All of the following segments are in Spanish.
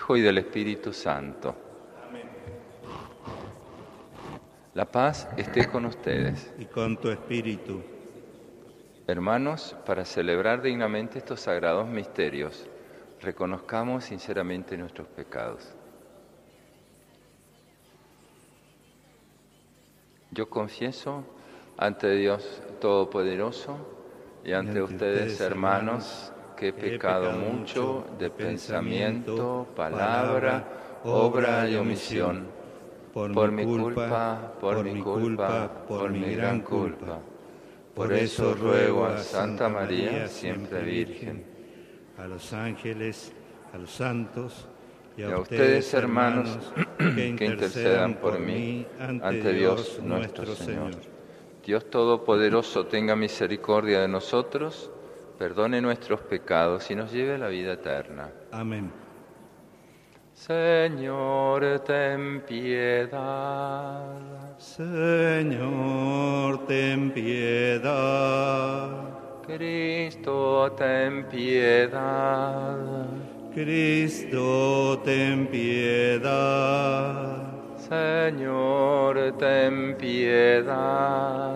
Hijo y del Espíritu Santo. Amén. La paz esté con ustedes. Y con tu espíritu. Hermanos, para celebrar dignamente estos sagrados misterios, reconozcamos sinceramente nuestros pecados. Yo confieso ante Dios Todopoderoso y ante ustedes, hermanos, que he pecado mucho de pensamiento, palabra, obra y omisión, por mi culpa, por mi gran culpa. Por eso ruego a Santa María, siempre Virgen, a los ángeles, a los santos y a ustedes, hermanos, que intercedan por mí ante Dios nuestro Señor. Dios Todopoderoso tenga misericordia de nosotros, perdone nuestros pecados y nos lleve a la vida eterna. Amén. Señor, ten piedad. Señor, ten piedad. Cristo, ten piedad. Cristo, ten piedad. Señor, ten piedad.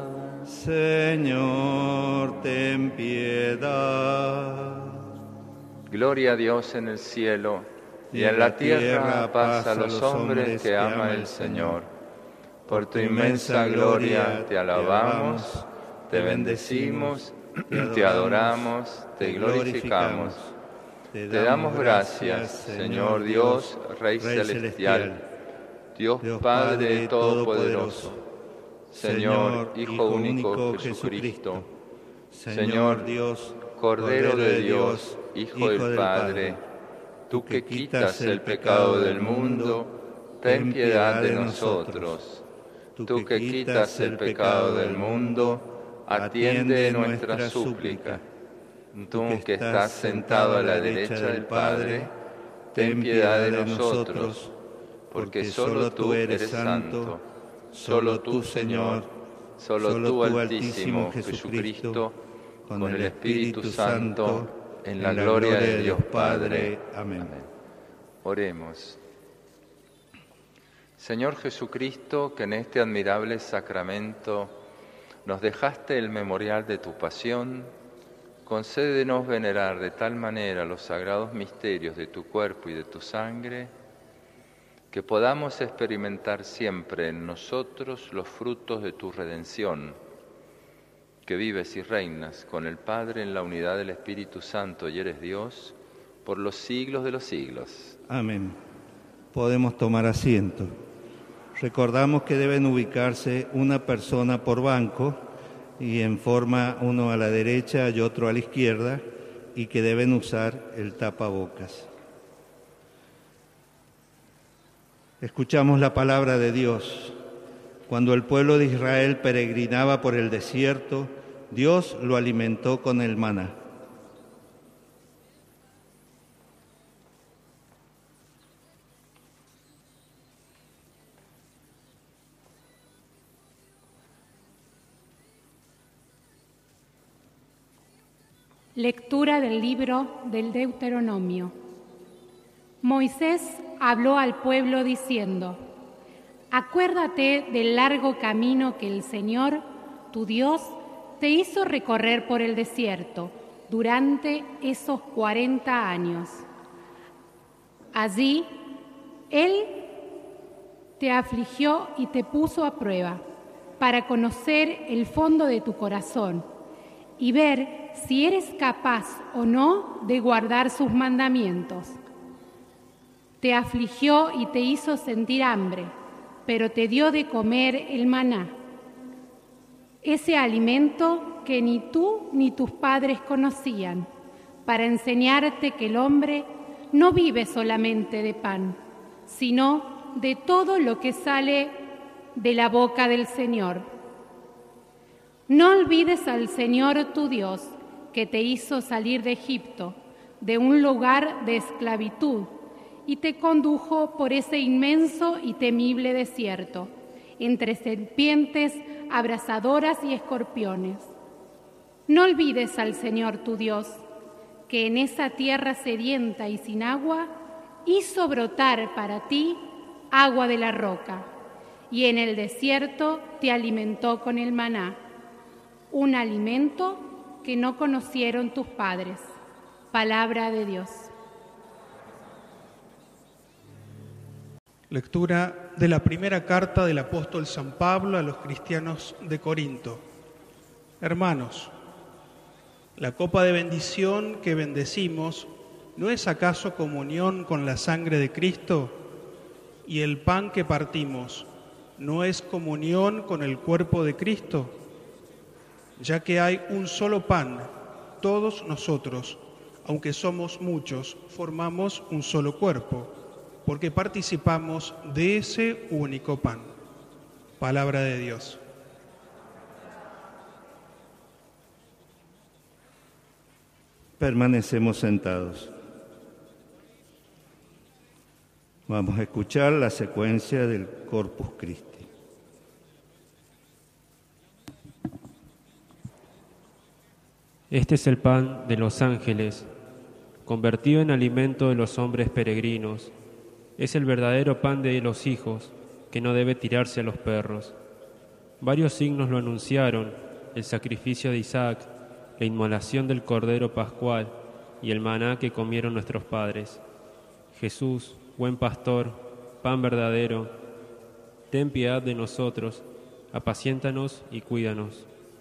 Señor, ten piedad. Gloria a Dios en el cielo y en la tierra paz a los hombres que ama el Señor. Por tu inmensa gloria te alabamos, te bendecimos, te adoramos, te glorificamos. Te damos gracias, Señor Dios, Rey celestial, Dios Padre Todopoderoso, Señor Hijo único Jesucristo, Señor Dios, Cordero de Dios, Hijo del Padre, tú que quitas el pecado del mundo, ten piedad de nosotros. Tú que quitas el pecado del mundo, atiende nuestra súplica. Tú que estás sentado a la derecha del Padre, ten piedad de nosotros, porque solo tú eres santo, solo tú, Señor, solo tú, Altísimo Jesucristo, con el Espíritu Santo, en la gloria de Dios Padre. Amén. Oremos. Señor Jesucristo, que en este admirable sacramento nos dejaste el memorial de tu pasión, concédenos venerar de tal manera los sagrados misterios de tu cuerpo y de tu sangre, que podamos experimentar siempre en nosotros los frutos de tu redención, que vives y reinas con el Padre en la unidad del Espíritu Santo y eres Dios por los siglos de los siglos. Amén. Podemos tomar asiento. Recordamos que deben ubicarse una persona por banco y en forma uno a la derecha y otro a la izquierda, y que deben usar el tapabocas. Escuchamos la palabra de Dios. Cuando el pueblo de Israel peregrinaba por el desierto, Dios lo alimentó con el maná. Lectura del libro del Deuteronomio. Moisés habló al pueblo diciendo: Acuérdate del largo camino que el Señor, tu Dios, te hizo recorrer por el desierto durante esos 40 años. Allí, Él te afligió y te puso a prueba para conocer el fondo de tu corazón y ver si eres capaz o no de guardar sus mandamientos. Te afligió y te hizo sentir hambre, pero te dio de comer el maná, ese alimento que ni tú ni tus padres conocían, para enseñarte que el hombre no vive solamente de pan, sino de todo lo que sale de la boca del Señor. No olvides al Señor tu Dios, que te hizo salir de Egipto, de un lugar de esclavitud, y te condujo por ese inmenso y temible desierto, entre serpientes abrasadoras y escorpiones. No olvides al Señor tu Dios, que en esa tierra sedienta y sin agua hizo brotar para ti agua de la roca, y en el desierto te alimentó con el maná, un alimento que no conocieron tus padres. Palabra de Dios. Lectura de la primera carta del apóstol San Pablo a los cristianos de Corinto. Hermanos, la copa de bendición que bendecimos, ¿no es acaso comunión con la sangre de Cristo? Y el pan que partimos, ¿no es comunión con el cuerpo de Cristo? Ya que hay un solo pan, todos nosotros, aunque somos muchos, formamos un solo cuerpo, porque participamos de ese único pan. Palabra de Dios. Permanecemos sentados. Vamos a escuchar la secuencia del Corpus Christi. Este es el pan de los ángeles, convertido en alimento de los hombres peregrinos. Es el verdadero pan de los hijos, que no debe tirarse a los perros. Varios signos lo anunciaron: el sacrificio de Isaac, la inmolación del Cordero Pascual y el maná que comieron nuestros padres. Jesús, buen pastor, pan verdadero, ten piedad de nosotros, apaciéntanos y cuídanos.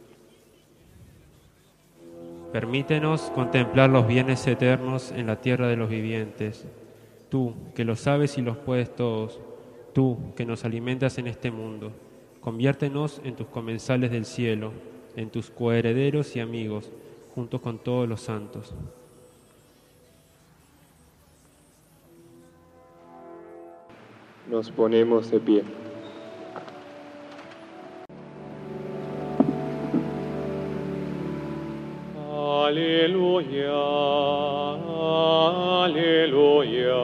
Permítenos contemplar los bienes eternos en la tierra de los vivientes. Tú, que lo sabes y los puedes todos, tú, que nos alimentas en este mundo, conviértenos en tus comensales del cielo, en tus coherederos y amigos, juntos con todos los santos. Nos ponemos de pie. Aleluya, aleluya,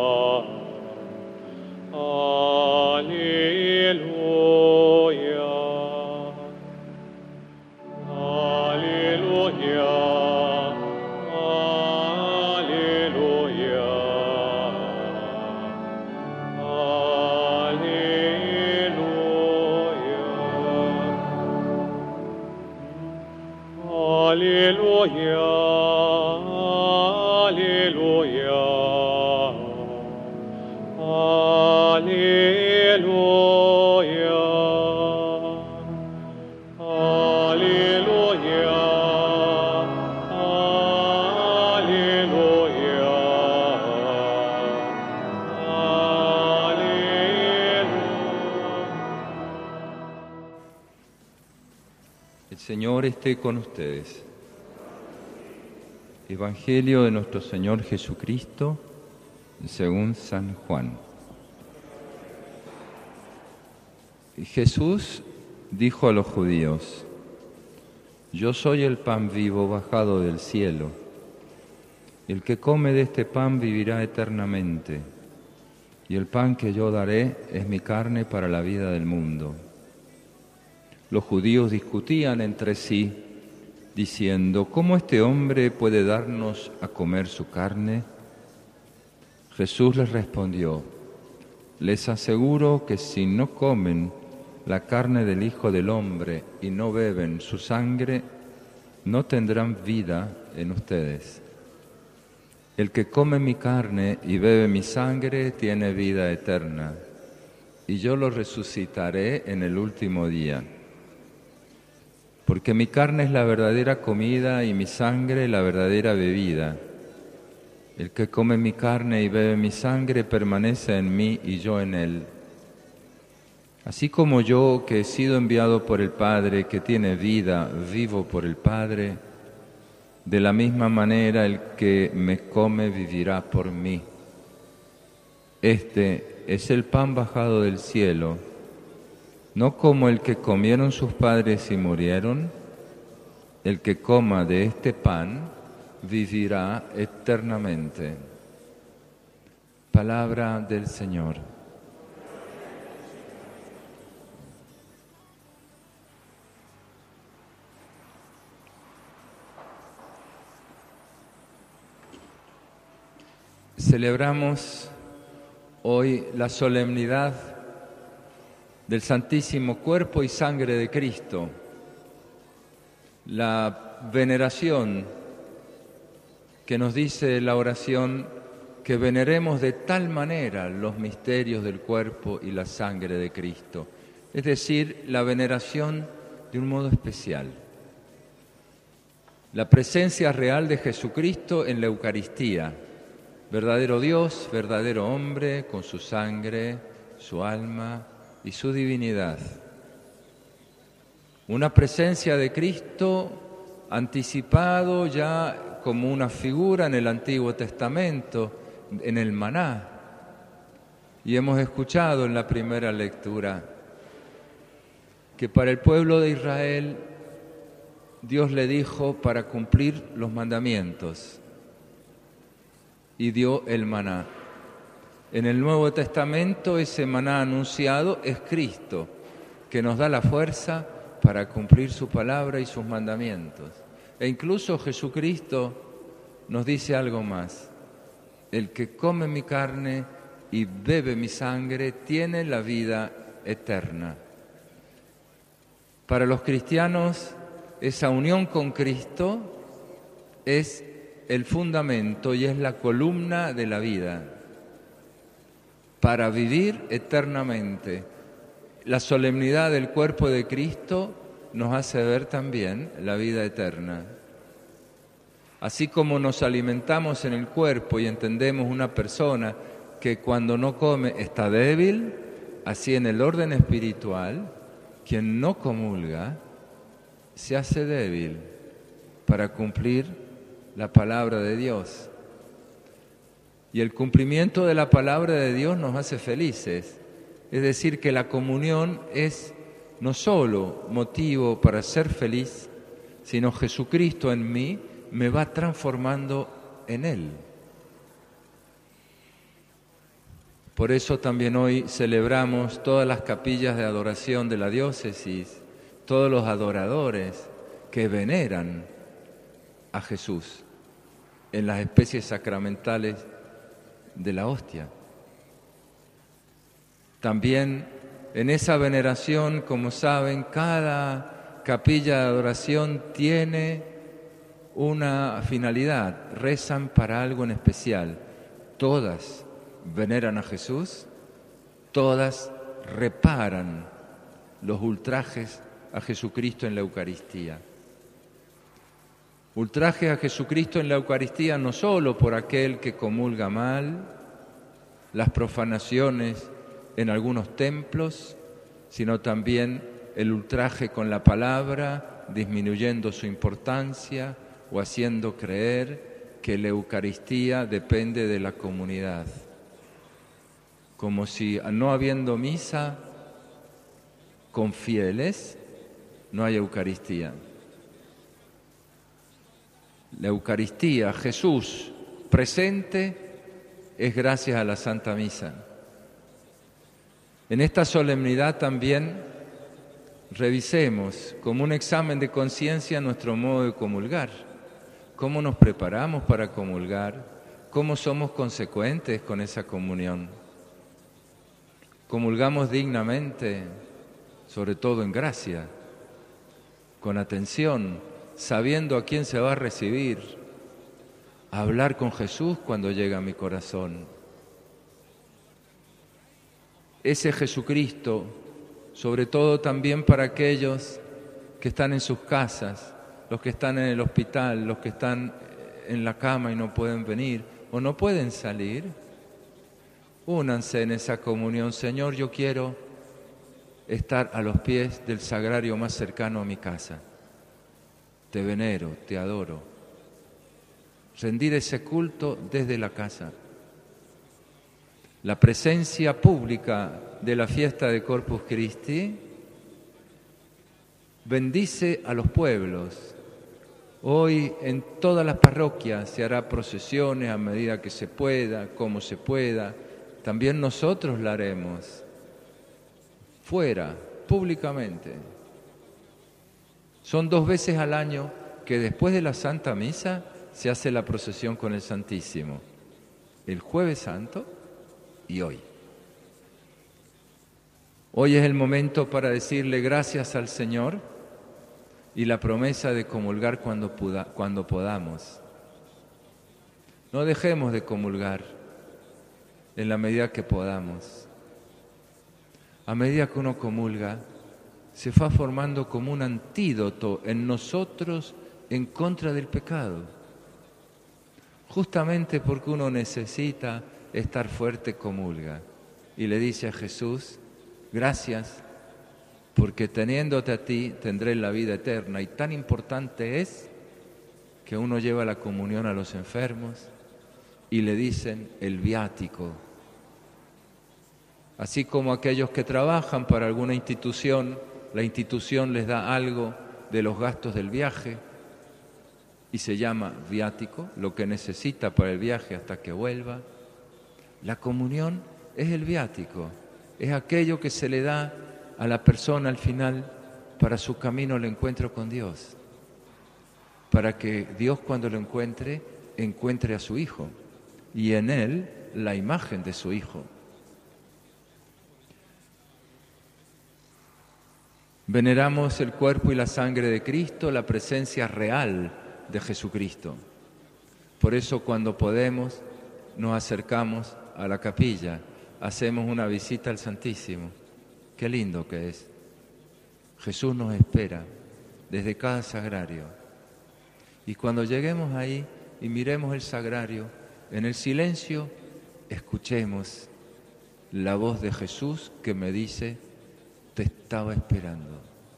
aleluya, aleluya, aleluya, aleluya, aleluya, aleluya, El Señor esté con ustedes. Evangelio de nuestro Señor Jesucristo según San Juan. Jesús dijo a los judíos: Yo soy el pan vivo bajado del cielo. El que come de este pan vivirá eternamente, y el pan que yo daré es mi carne para la vida del mundo. Los judíos discutían entre sí, diciendo: ¿Cómo este hombre puede darnos a comer su carne? Jesús les respondió: Les aseguro que si no comen la carne del Hijo del Hombre y no beben su sangre, no tendrán vida en ustedes. El que come mi carne y bebe mi sangre tiene vida eterna, y yo lo resucitaré en el último día. Porque mi carne es la verdadera comida y mi sangre la verdadera bebida. El que come mi carne y bebe mi sangre permanece en mí y yo en él. Así como yo, que he sido enviado por el Padre, que tiene vida, vivo por el Padre, de la misma manera el que me come vivirá por mí. Este es el pan bajado del cielo, no como el que comieron sus padres y murieron. El que coma de este pan vivirá eternamente. Palabra del Señor. Celebramos hoy la solemnidad del Santísimo Cuerpo y Sangre de Cristo, la veneración que nos dice la oración que veneremos de tal manera los misterios del cuerpo y la sangre de Cristo, es decir, la veneración de un modo especial. La presencia real de Jesucristo en la Eucaristía, verdadero Dios, verdadero hombre, con su sangre, su alma y su divinidad. Una presencia de Cristo anticipado ya como una figura en el Antiguo Testamento, en el maná. Y hemos escuchado en la primera lectura que para el pueblo de Israel Dios le dijo para cumplir los mandamientos y dio el maná. En el Nuevo Testamento ese maná anunciado es Cristo, que nos da la fuerza para cumplir su palabra y sus mandamientos. E incluso Jesucristo nos dice algo más: el que come mi carne y bebe mi sangre tiene la vida eterna. Para los cristianos, esa unión con Cristo es el fundamento y es la columna de la vida para vivir eternamente. La solemnidad del cuerpo de Cristo nos hace ver también la vida eterna. Así como nos alimentamos en el cuerpo y entendemos una persona que cuando no come está débil, así en el orden espiritual, quien no comulga se hace débil para cumplir la palabra de Dios. Y el cumplimiento de la palabra de Dios nos hace felices. Es decir, que la comunión es no solo motivo para ser feliz, sino Jesucristo en mí me va transformando en Él. Por eso también hoy celebramos todas las capillas de adoración de la diócesis, todos los adoradores que veneran a Jesús en las especies sacramentales de la hostia. También en esa veneración, como saben, cada capilla de adoración tiene una finalidad, rezan para algo en especial. Todas veneran a Jesús, todas reparan los ultrajes a Jesucristo en la Eucaristía. Ultraje a Jesucristo en la Eucaristía no solo por aquel que comulga mal, las profanaciones en algunos templos, sino también el ultraje con la palabra, disminuyendo su importancia o haciendo creer que la Eucaristía depende de la comunidad. Como si no habiendo misa con fieles, no hay Eucaristía. La Eucaristía, Jesús presente, es gracias a la Santa Misa. En esta solemnidad también revisemos como un examen de conciencia nuestro modo de comulgar. ¿Cómo nos preparamos para comulgar? ¿Cómo somos consecuentes con esa comunión? ¿Comulgamos dignamente, sobre todo en gracia, con atención, sabiendo a quién se va a recibir, a hablar con Jesús cuando llega a mi corazón? Ese Jesucristo, sobre todo también para aquellos que están en sus casas, los que están en el hospital, los que están en la cama y no pueden venir o no pueden salir, únanse en esa comunión. Señor, yo quiero estar a los pies del sagrario más cercano a mi casa. Te venero, te adoro. Rendir ese culto desde la casa. La presencia pública de la fiesta de Corpus Christi bendice a los pueblos. Hoy en todas las parroquias se hará procesiones a medida que se pueda, como se pueda. También nosotros la haremos. Fuera, públicamente. Son 2 veces al año que después de la Santa Misa se hace la procesión con el Santísimo. el Jueves Santo y hoy. Hoy es el momento para decirle gracias al Señor y la promesa de comulgar cuando podamos. No dejemos de comulgar en la medida que podamos. A medida que uno comulga, se va formando como un antídoto en nosotros en contra del pecado. Justamente porque uno necesita estar fuerte, comulga. Y le dice a Jesús, gracias, porque teniéndote a ti tendré la vida eterna. Y tan importante es que uno lleva la comunión a los enfermos y le dicen el viático. Así como aquellos que trabajan para alguna institución, la institución les da algo de los gastos del viaje y se llama viático, lo que necesita para el viaje hasta que vuelva. La comunión es el viático, es aquello que se le da a la persona al final para su camino al encuentro con Dios, para que Dios cuando lo encuentre, encuentre a su Hijo y en él la imagen de su Hijo. Veneramos el cuerpo y la sangre de Cristo, la presencia real de Jesucristo. Por eso cuando podemos nos acercamos a la capilla, hacemos una visita al Santísimo. Qué lindo que es. Jesús nos espera desde cada sagrario. Y cuando lleguemos ahí y miremos el sagrario, en el silencio escuchemos la voz de Jesús que me dice: te estaba esperando.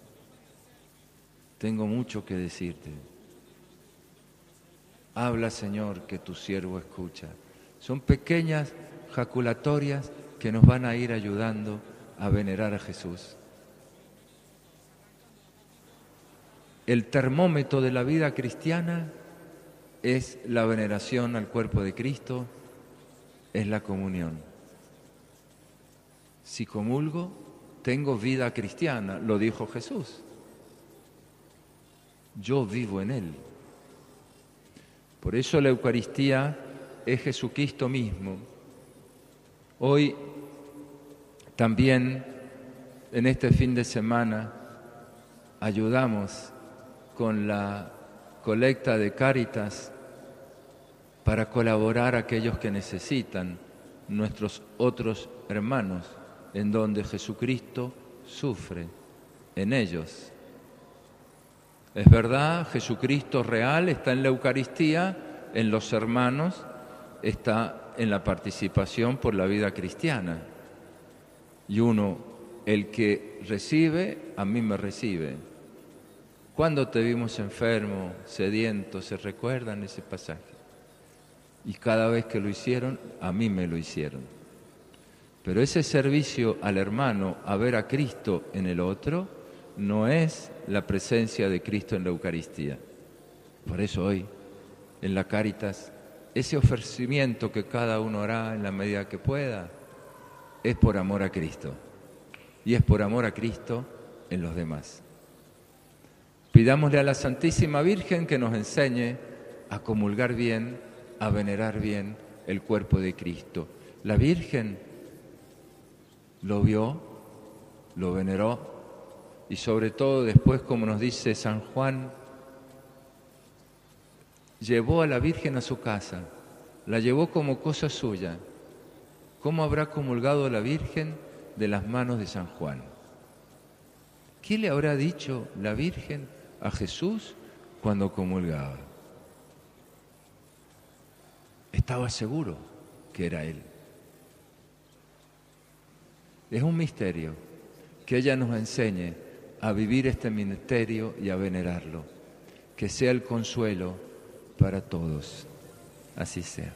Tengo mucho que decirte. Habla, Señor, que tu siervo escucha. Son pequeñas jaculatorias que nos van a ir ayudando a venerar a Jesús. El termómetro de la vida cristiana es la veneración al cuerpo de Cristo, es la comunión. Si comulgo, tengo vida cristiana, lo dijo Jesús. Yo vivo en Él. Por eso la Eucaristía es Jesucristo mismo. Hoy también, en este fin de semana, ayudamos con la colecta de Cáritas para colaborar a aquellos que necesitan, nuestros otros hermanos, en donde Jesucristo sufre, en ellos. Es verdad, Jesucristo real está en la Eucaristía, en los hermanos, está en la participación por la vida cristiana. Y uno, el que recibe, a mí me recibe. ¿Cuándo te vimos enfermo, sediento? ¿Se recuerdan ese pasaje? Y cada vez que lo hicieron, a mí me lo hicieron. Pero ese servicio al hermano, a ver a Cristo en el otro, no es la presencia de Cristo en la Eucaristía. Por eso hoy, en la Cáritas, ese ofrecimiento que cada uno hará en la medida que pueda, es por amor a Cristo. Y es por amor a Cristo en los demás. Pidámosle a la Santísima Virgen que nos enseñe a comulgar bien, a venerar bien el cuerpo de Cristo. La Virgen lo vio, lo veneró y sobre todo después, como nos dice San Juan, llevó a la Virgen a su casa, la llevó como cosa suya. ¿Cómo habrá comulgado la Virgen de las manos de San Juan? ¿Qué le habrá dicho la Virgen a Jesús cuando comulgaba? Estaba seguro que era Él. Es un misterio que ella nos enseñe a vivir este misterio y a venerarlo. Que sea el consuelo para todos. Así sea.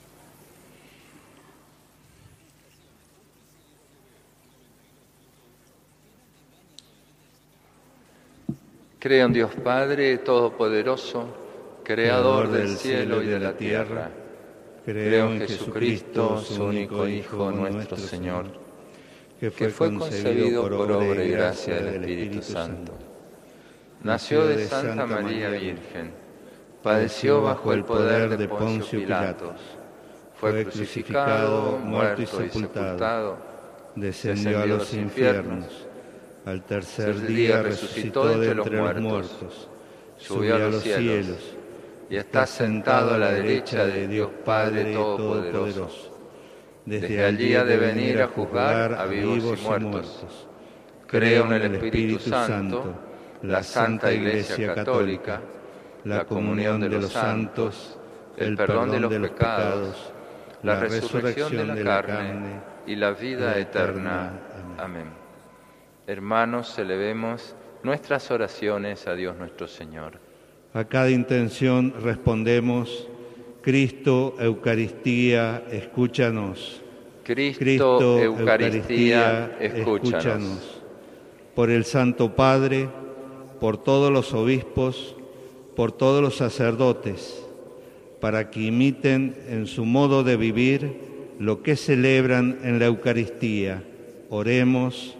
Creo en Dios Padre Todopoderoso, Creador del cielo y de la tierra. Creo en Jesucristo, su único Hijo, nuestro Señor, que fue concebido por obra y gracia del Espíritu Santo. Nació de Santa María Virgen, padeció bajo el poder de Poncio Pilatos, fue crucificado, muerto y sepultado, descendió a los infiernos, al tercer día resucitó de entre los muertos, subió a los cielos y está sentado a la derecha de Dios Padre Todopoderoso. Desde allí ha de venir a juzgar a vivos y muertos. Creo en el Espíritu Santo, la Santa Iglesia Católica, la comunión de los santos, el perdón de los pecados, la resurrección de la carne y la vida eterna. Amén. Hermanos, elevemos nuestras oraciones a Dios nuestro Señor. A cada intención respondemos: Cristo, Eucaristía, escúchanos. Cristo, Eucaristía, escúchanos. Por el Santo Padre, por todos los obispos, por todos los sacerdotes, para que imiten en su modo de vivir lo que celebran en la Eucaristía. Oremos.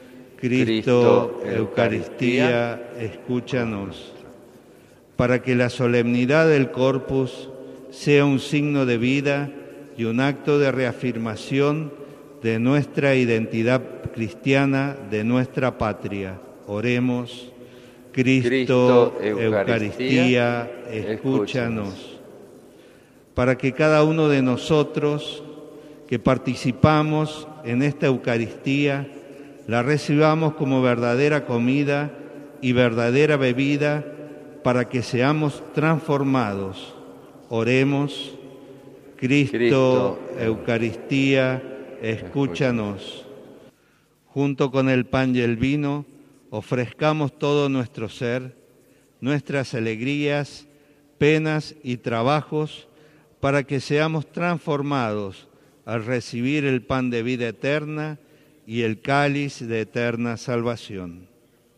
Cristo, Eucaristía, escúchanos. Para que la solemnidad del Corpus sea un signo de vida y un acto de reafirmación de nuestra identidad cristiana, de nuestra patria. Oremos. Cristo, Eucaristía, escúchanos. Para que cada uno de nosotros que participamos en esta Eucaristía la recibamos como verdadera comida y verdadera bebida, para que seamos transformados. Oremos. Cristo, Eucaristía, escúchanos. Junto con el pan y el vino, ofrezcamos todo nuestro ser, nuestras alegrías, penas y trabajos, para que seamos transformados al recibir el pan de vida eterna y el cáliz de eterna salvación.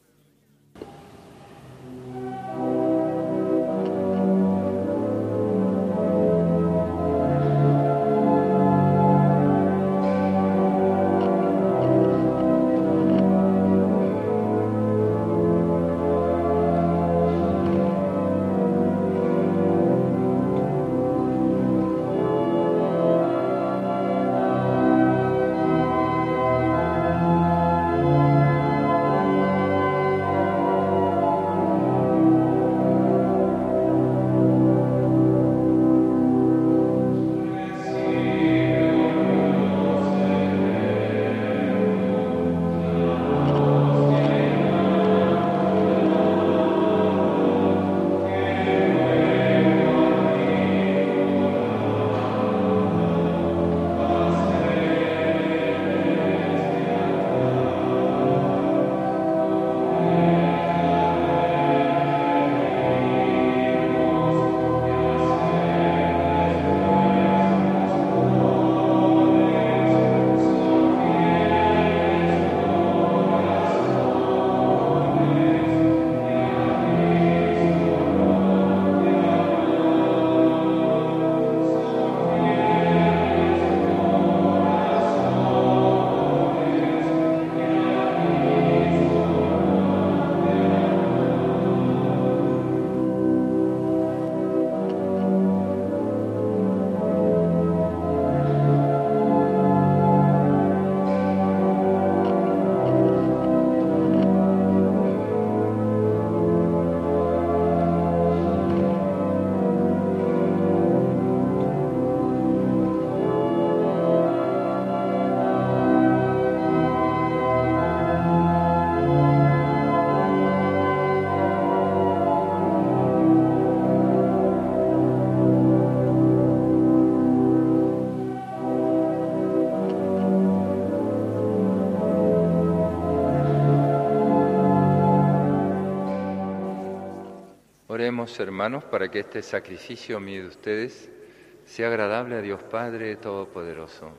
Oremos, hermanos, para que este sacrificio mío de ustedes sea agradable a Dios Padre Todopoderoso.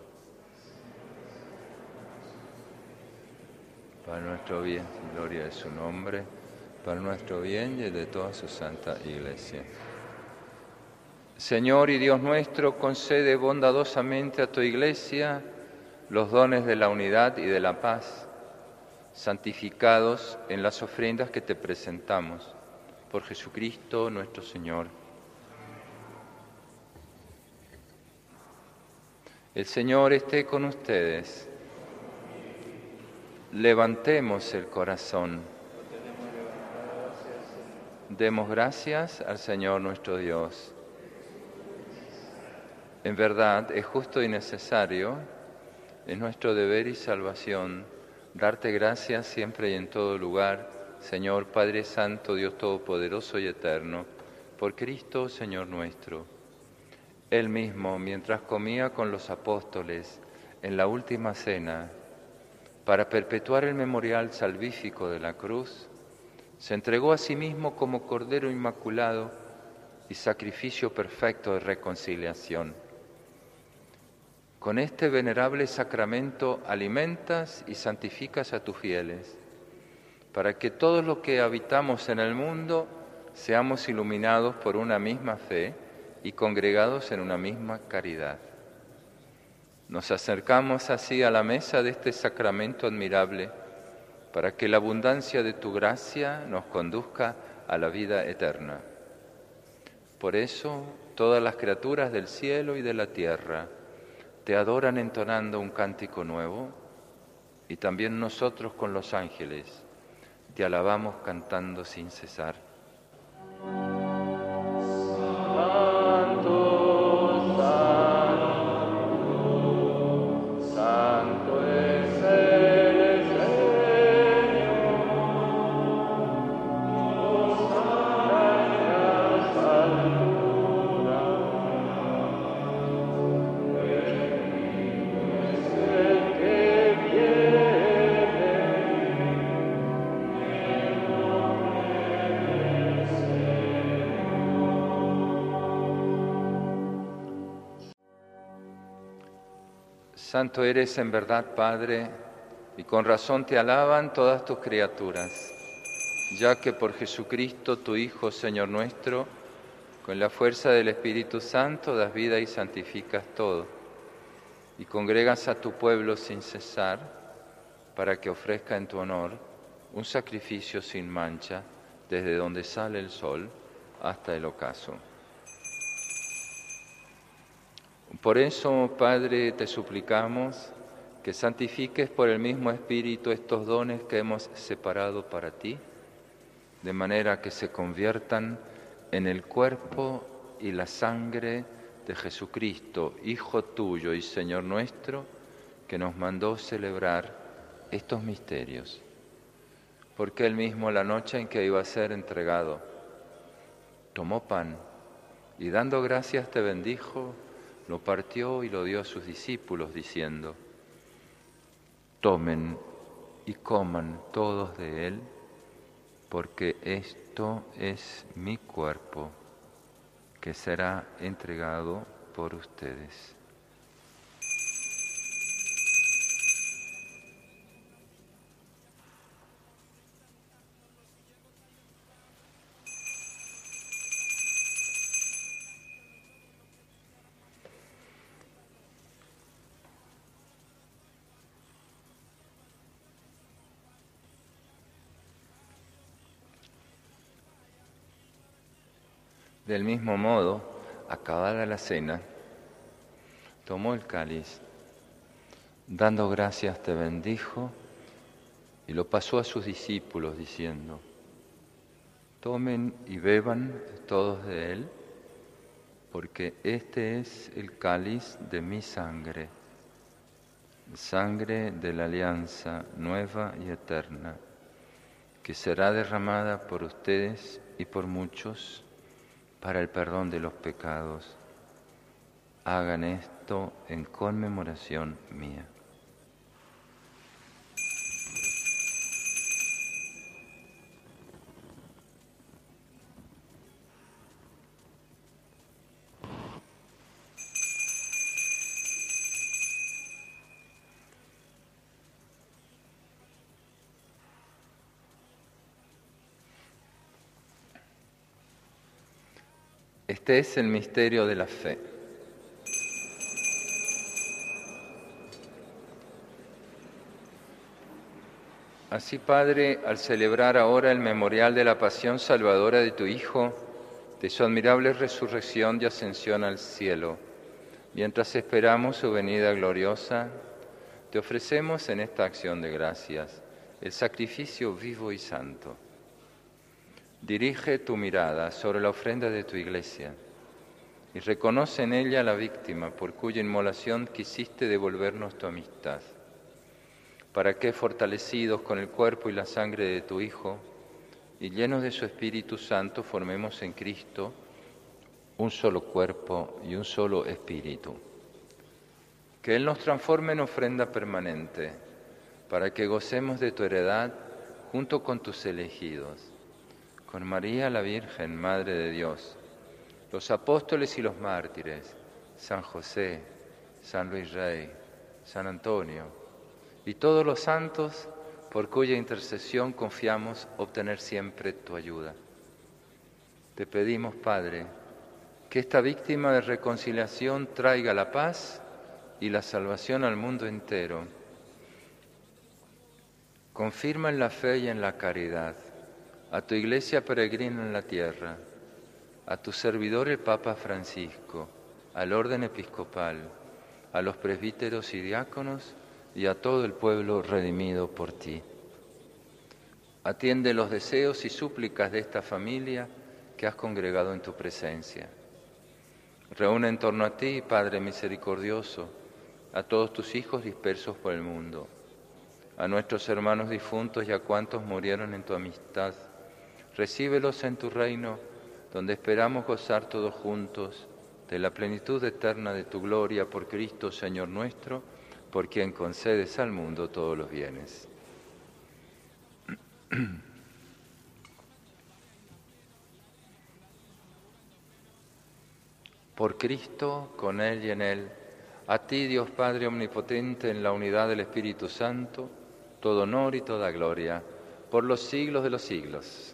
Para nuestro bien y gloria de su nombre, para nuestro bien y el de toda su santa Iglesia. Señor y Dios nuestro, concede bondadosamente a tu Iglesia los dones de la unidad y de la paz, santificados en las ofrendas que te presentamos. Por Jesucristo nuestro Señor. El Señor esté con ustedes. Levantemos el corazón. Demos gracias al Señor nuestro Dios. En verdad, es justo y necesario, es nuestro deber y salvación, darte gracias siempre y en todo lugar, Señor Padre Santo, Dios Todopoderoso y Eterno, por Cristo, Señor nuestro. Él mismo, mientras comía con los apóstoles en la última cena, para perpetuar el memorial salvífico de la cruz, se entregó a sí mismo como Cordero Inmaculado y sacrificio perfecto de reconciliación. Con este venerable sacramento alimentas y santificas a tus fieles, para que todos los que habitamos en el mundo seamos iluminados por una misma fe y congregados en una misma caridad. Nos acercamos así a la mesa de este sacramento admirable, para que la abundancia de tu gracia nos conduzca a la vida eterna. Por eso, todas las criaturas del cielo y de la tierra te adoran entonando un cántico nuevo, y también nosotros con los ángeles te alabamos cantando sin cesar. Santo eres en verdad, Padre, y con razón te alaban todas tus criaturas, ya que por Jesucristo, tu Hijo, Señor nuestro, con la fuerza del Espíritu Santo das vida y santificas todo, y congregas a tu pueblo sin cesar, para que ofrezca en tu honor un sacrificio sin mancha, desde donde sale el sol hasta el ocaso. Por eso, Padre, te suplicamos que santifiques por el mismo Espíritu estos dones que hemos separado para ti, de manera que se conviertan en el cuerpo y la sangre de Jesucristo, Hijo tuyo y Señor nuestro, que nos mandó celebrar estos misterios. Porque Él mismo, la noche en que iba a ser entregado, tomó pan y dando gracias te bendijo, lo partió y lo dio a sus discípulos, diciendo: tomen y coman todos de él, porque esto es mi cuerpo, que será entregado por ustedes. Del mismo modo, acabada la cena, tomó el cáliz, dando gracias te bendijo y lo pasó a sus discípulos diciendo: tomen y beban todos de él, porque este es el cáliz de mi sangre, sangre de la alianza nueva y eterna, que será derramada por ustedes y por muchos para el perdón de los pecados. Hagan esto en conmemoración mía. Este es el misterio de la fe. Así, Padre, al celebrar ahora el memorial de la pasión salvadora de tu Hijo, de su admirable resurrección y ascensión al cielo, Mientras esperamos su venida gloriosa, te ofrecemos en esta acción de gracias el sacrificio vivo y santo. Dirige tu mirada sobre la ofrenda de tu Iglesia y reconoce en ella la víctima por cuya inmolación quisiste devolvernos tu amistad, para que, fortalecidos con el cuerpo y la sangre de tu Hijo y llenos de su Espíritu Santo, formemos en Cristo un solo cuerpo y un solo espíritu. Que Él nos transforme en ofrenda permanente, para que gocemos de tu heredad junto con tus elegidos, con María la Virgen, Madre de Dios, los apóstoles y los mártires, San José, San Luis Rey, San Antonio y todos los santos por cuya intercesión confiamos obtener siempre tu ayuda. Te pedimos, Padre, que esta víctima de reconciliación traiga la paz y la salvación al mundo entero. Confirma en la fe y en la caridad a tu Iglesia peregrina en la tierra, a tu servidor el Papa Francisco, al orden episcopal, a los presbíteros y diáconos y a todo el pueblo redimido por ti. Atiende los deseos y súplicas de esta familia que has congregado en tu presencia. Reúne en torno a ti, Padre misericordioso, a todos tus hijos dispersos por el mundo, a nuestros hermanos difuntos y a cuantos murieron en tu amistad. Recíbelos en tu reino, donde esperamos gozar todos juntos de la plenitud eterna de tu gloria por Cristo, Señor nuestro, por quien concedes al mundo todos los bienes. Por Cristo, con Él y en Él, a ti, Dios Padre omnipotente, en la unidad del Espíritu Santo, todo honor y toda gloria, por los siglos de los siglos.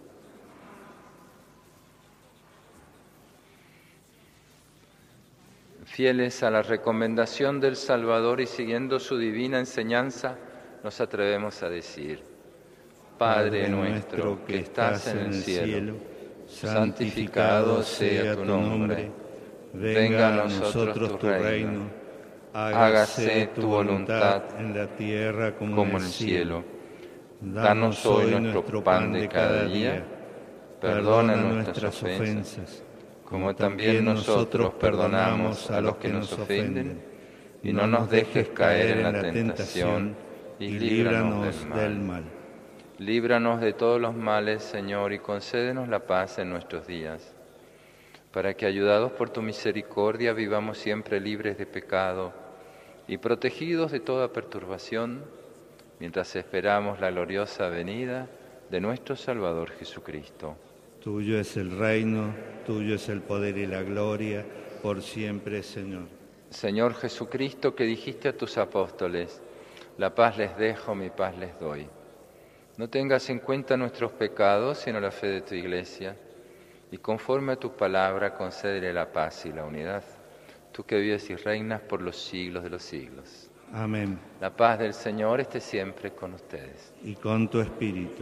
Fieles a la recomendación del Salvador y siguiendo su divina enseñanza, nos atrevemos a decir: Padre nuestro que estás en el cielo, santificado sea tu nombre. Venga a nosotros tu reino. Hágase tu voluntad en la tierra como en el cielo. Danos hoy nuestro pan de cada día. Perdona nuestras ofensas, como también nosotros perdonamos a los que nos ofenden. Y no nos dejes caer en la tentación, y líbranos del mal. Líbranos de todos los males, Señor, y concédenos la paz en nuestros días, para que, ayudados por tu misericordia, vivamos siempre libres de pecado y protegidos de toda perturbación, mientras esperamos la gloriosa venida de nuestro Salvador Jesucristo. Tuyo es el reino, tuyo es el poder y la gloria, por siempre, Señor. Señor Jesucristo, que dijiste a tus apóstoles: la paz les dejo, mi paz les doy. No tengas en cuenta nuestros pecados, sino la fe de tu Iglesia, y conforme a tu palabra concédele la paz y la unidad, tú que vives y reinas por los siglos de los siglos. Amén. La paz del Señor esté siempre con ustedes. Y con tu espíritu.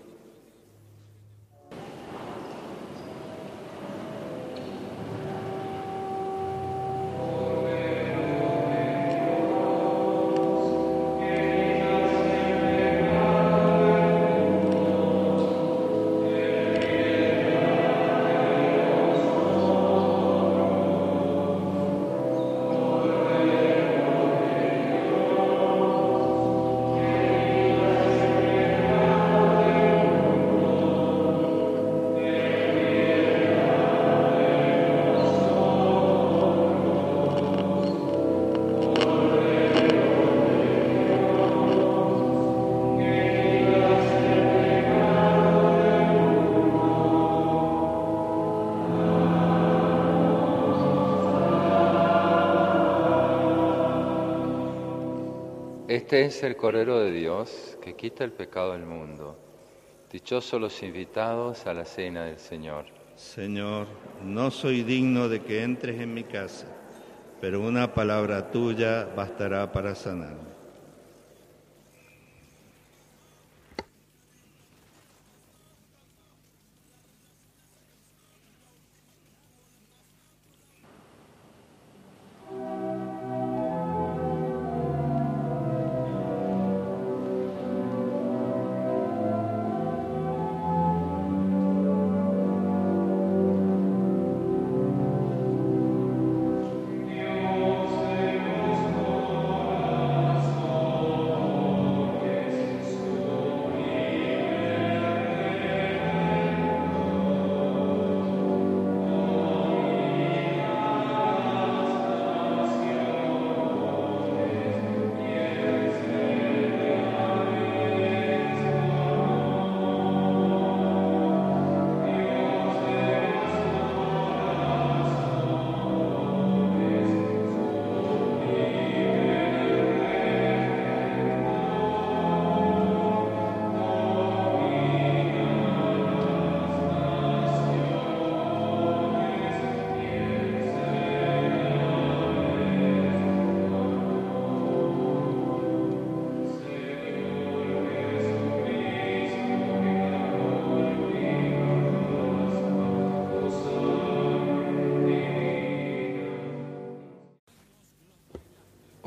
Este es el Cordero de Dios que quita el pecado del mundo. Dichosos los invitados a la cena del Señor. Señor, no soy digno de que entres en mi casa, pero una palabra tuya bastará para sanarme.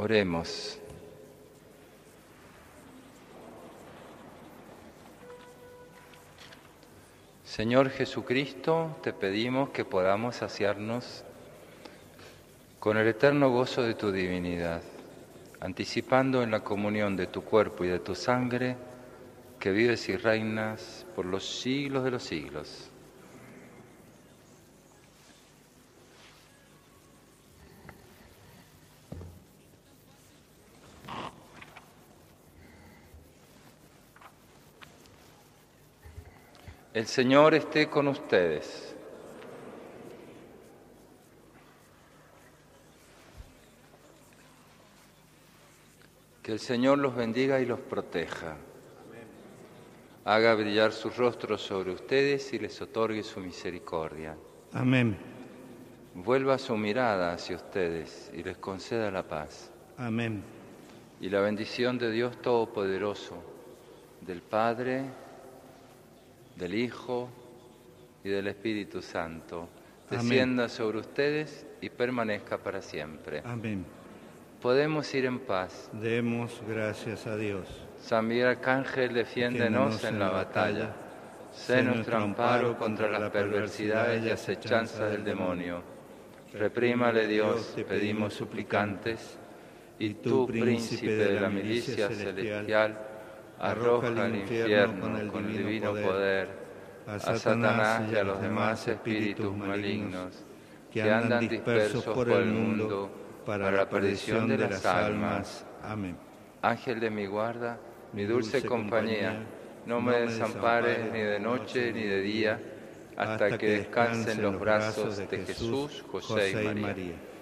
Oremos. Señor Jesucristo, te pedimos que podamos saciarnos con el eterno gozo de tu divinidad, anticipando en la comunión de tu cuerpo y de tu sangre, que vives y reinas por los siglos de los siglos. El Señor esté con ustedes. Que el Señor los bendiga y los proteja. Haga brillar sus rostros sobre ustedes y les otorgue su misericordia. Amén. Vuelva su mirada hacia ustedes y les conceda la paz. Amén. Y la bendición de Dios Todopoderoso, del Padre, del Hijo y del Espíritu Santo, descienda sobre ustedes y permanezca para siempre. Amén. Podemos ir en paz. Demos gracias a Dios. San Miguel Arcángel, defiéndenos en la batalla. Sé nuestro amparo contra las perversidades y acechanzas del demonio. Reprímale Dios, te pedimos suplicantes, y tú, príncipe de la milicia celestial, arroja al infierno con el divino poder a Satanás y a los demás espíritus malignos que andan dispersos por el mundo para la perdición de las almas. Amén. Ángel de mi guarda, mi dulce compañía, no me desampares ni de noche ni de día, hasta que descanse en los brazos de Jesús, José y María.